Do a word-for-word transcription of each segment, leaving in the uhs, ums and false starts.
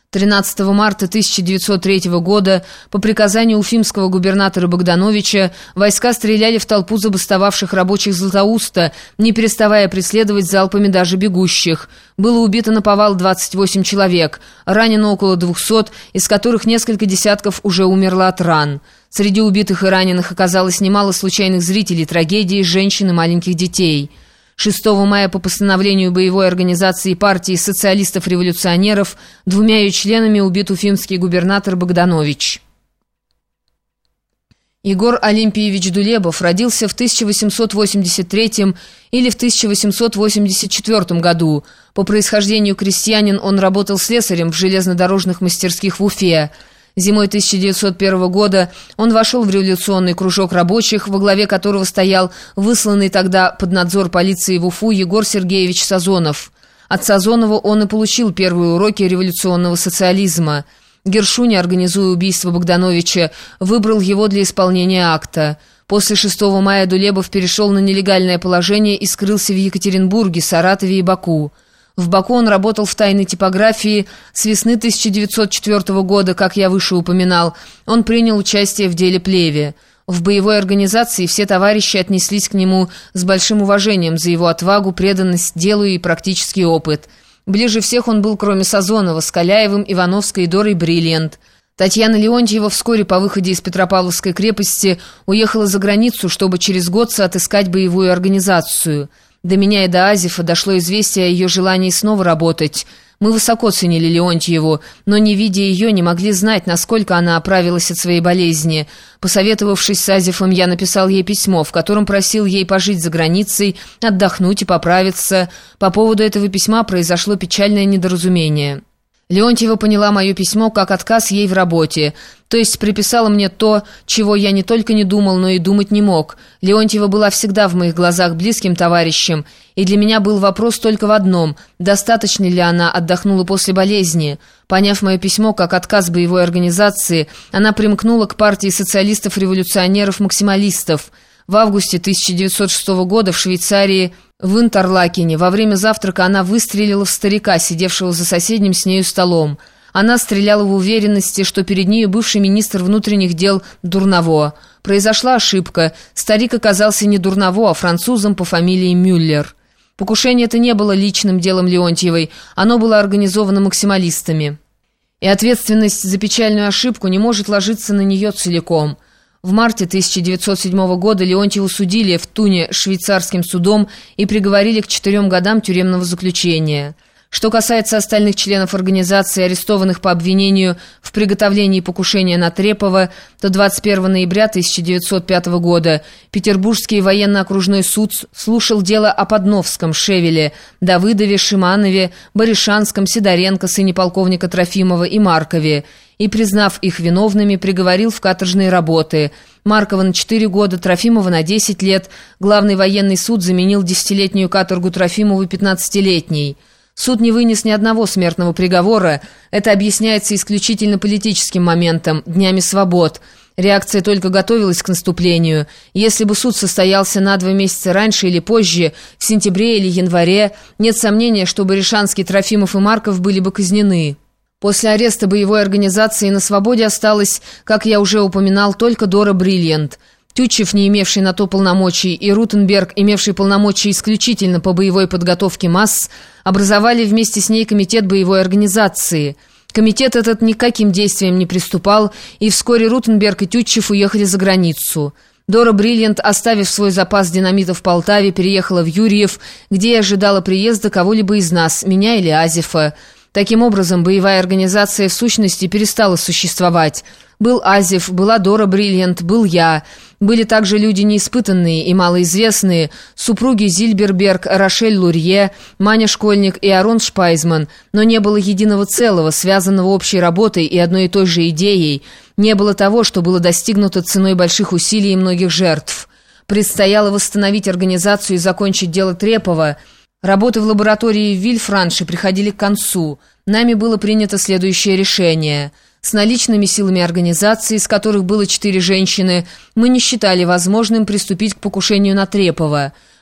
тринадцатого марта тысяча девятьсот третьего года по приказанию уфимского губернатора Богдановича войска стреляли в толпу забастовавших рабочих Златоуста, не переставая преследовать залпами даже бегущих. Было убито наповал двадцать восемь человек, ранено около двухсот, из которых несколько десятков уже умерло от ран. Среди убитых и раненых оказалось немало случайных зрителей трагедии, женщин и маленьких детей. шестого мая по постановлению боевой организации партии социалистов-революционеров двумя ее членами убит уфимский губернатор Богданович. Егор Олимпиевич Дулебов родился в тысяча восемьсот восемьдесят третьем или в тысяча восемьсот восемьдесят четвёртом году. По происхождению крестьянин, он работал слесарем в железнодорожных мастерских в Уфе. Зимой тысяча девятьсот первого года он вошел в революционный кружок рабочих, во главе которого стоял высланный тогда под надзор полиции в Уфу Егор Сергеевич Сазонов. От Сазонова он и получил первые уроки революционного социализма. Гершуня, организуя убийство Богдановича, выбрал его для исполнения акта. После шестого мая Дулебов перешел на нелегальное положение и скрылся в Екатеринбурге, Саратове и Баку. В Баку он работал в тайной типографии. С весны тысяча девятьсот четвёртого года, как я выше упоминал, он принял участие в деле Плеве. В боевой организации все товарищи отнеслись к нему с большим уважением за его отвагу, преданность делу и практический опыт. Ближе всех он был, кроме Сазонова, с Каляевым, Ивановской и Дорой Бриллиант. Татьяна Леонтьева вскоре по выходе из Петропавловской крепости уехала за границу, чтобы через год соотыскать боевую организацию. До меня и до Азефа дошло известие о ее желании снова работать. Мы высоко ценили Леонтьеву, но, не видя ее, не могли знать, насколько она оправилась от своей болезни. Посоветовавшись с Азефом, я написал ей письмо, в котором просил ей пожить за границей, отдохнуть и поправиться. По поводу этого письма произошло печальное недоразумение. Леонтьева поняла мое письмо как отказ ей в работе, то есть приписала мне то, чего я не только не думал, но и думать не мог. Леонтьева была всегда в моих глазах близким товарищем, и для меня был вопрос только в одном: достаточно ли она отдохнула после болезни. Поняв мое письмо как отказ боевой организации, она примкнула к партии социалистов-революционеров-максималистов. В августе тысяча девятьсот шестого года в Швейцарии, в Интерлакене, во время завтрака она выстрелила в старика, сидевшего за соседним с нею столом. Она стреляла в уверенности, что перед нею бывший министр внутренних дел Дурново. Произошла ошибка. Старик оказался не Дурново, а французом по фамилии Мюллер. Покушение это не было личным делом Леонтьевой, оно было организовано максималистами. И ответственность за печальную ошибку не может ложиться на нее целиком. В марте тысяча девятьсот седьмого года Леонтьеву судили в Туне швейцарским судом и приговорили к четырем годам тюремного заключения. Что касается остальных членов организации, арестованных по обвинению в приготовлении покушения на Трепова, то двадцать первого ноября тысяча девятьсот пятого года Петербургский военно-окружной суд слушал дело о Подновском, Шевеле, Давыдове, Шиманове, Баришанском, Сидоренко, сыне полковника Трофимова, и Маркове, и, признав их виновными, приговорил в каторжные работы. Маркова на четыре года, Трофимова на десять лет. Главный военный суд заменил десятилетнюю каторгу Трофимову пятнадцатилетней. Суд не вынес ни одного смертного приговора. Это объясняется исключительно политическим моментом, днями свобод. Реакция только готовилась к наступлению. Если бы суд состоялся на два месяца раньше или позже, в сентябре или январе, нет сомнения, что Баришанский, Трофимов и Марков были бы казнены. После ареста боевой организации на свободе осталась, как я уже упоминал, только Дора Бриллиант. Тютчев, не имевший на то полномочий, и Рутенберг, имевший полномочия исключительно по боевой подготовке масс, образовали вместе с ней комитет боевой организации. Комитет этот никаким действием не приступал, и вскоре Рутенберг и Тютчев уехали за границу. Дора Бриллиант, оставив свой запас динамита в Полтаве, переехала в Юрьев, где и ожидала приезда кого-либо из нас, меня или Азефа. Таким образом, боевая организация в сущности перестала существовать. Был Азеф, была Дора Бриллиант, был я. Были также люди неиспытанные и малоизвестные, супруги Зильберберг, Рошель Лурье, Маня Школьник и Арон Шпайзман, но не было единого целого, связанного общей работой и одной и той же идеей. Не было того, что было достигнуто ценой больших усилий и многих жертв. Предстояло восстановить организацию и закончить дело Трепова. Работы в лаборатории в Вильфранше приходили к концу. Нами было принято следующее решение. С наличными силами организации, из которых было четыре женщины, мы не считали возможным приступить к покушению на Трепова.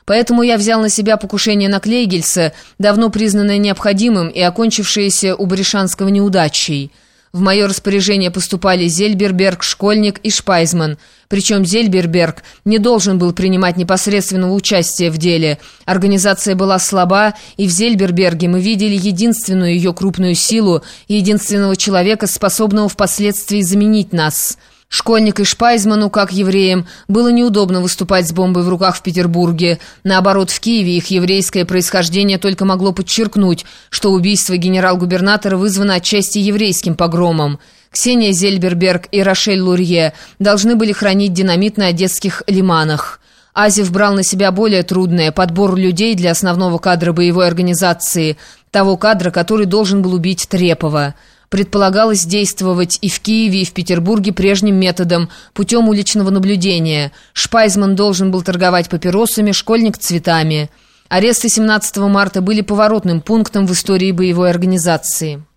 Поэтому я взял на себя покушение на Клейгельса, давно признанное необходимым и окончившееся у Баришанского неудачей. В мое распоряжение поступали Зельберберг, Школьник и Шпайзман. Причем Зельберберг не должен был принимать непосредственного участия в деле. Организация была слаба, и в Зельберберге мы видели единственную ее крупную силу и единственного человека, способного впоследствии заменить нас. Школьник и Шпайзману, как евреям, было неудобно выступать с бомбой в руках в Петербурге. Наоборот, в Киеве их еврейское происхождение только могло подчеркнуть, что убийство генерал-губернатора вызвано отчасти еврейским погромом. Ксения Зельберберг и Рошель Лурье должны были хранить динамит на одесских лиманах. Азев брал на себя более трудное – подбор людей для основного кадра боевой организации, того кадра, который должен был убить Трепова. Предполагалось действовать и в Киеве, и в Петербурге прежним методом, путем уличного наблюдения. Шпайзман должен был торговать папиросами, Школьник – цветами. Аресты семнадцатого марта были поворотным пунктом в истории боевой организации.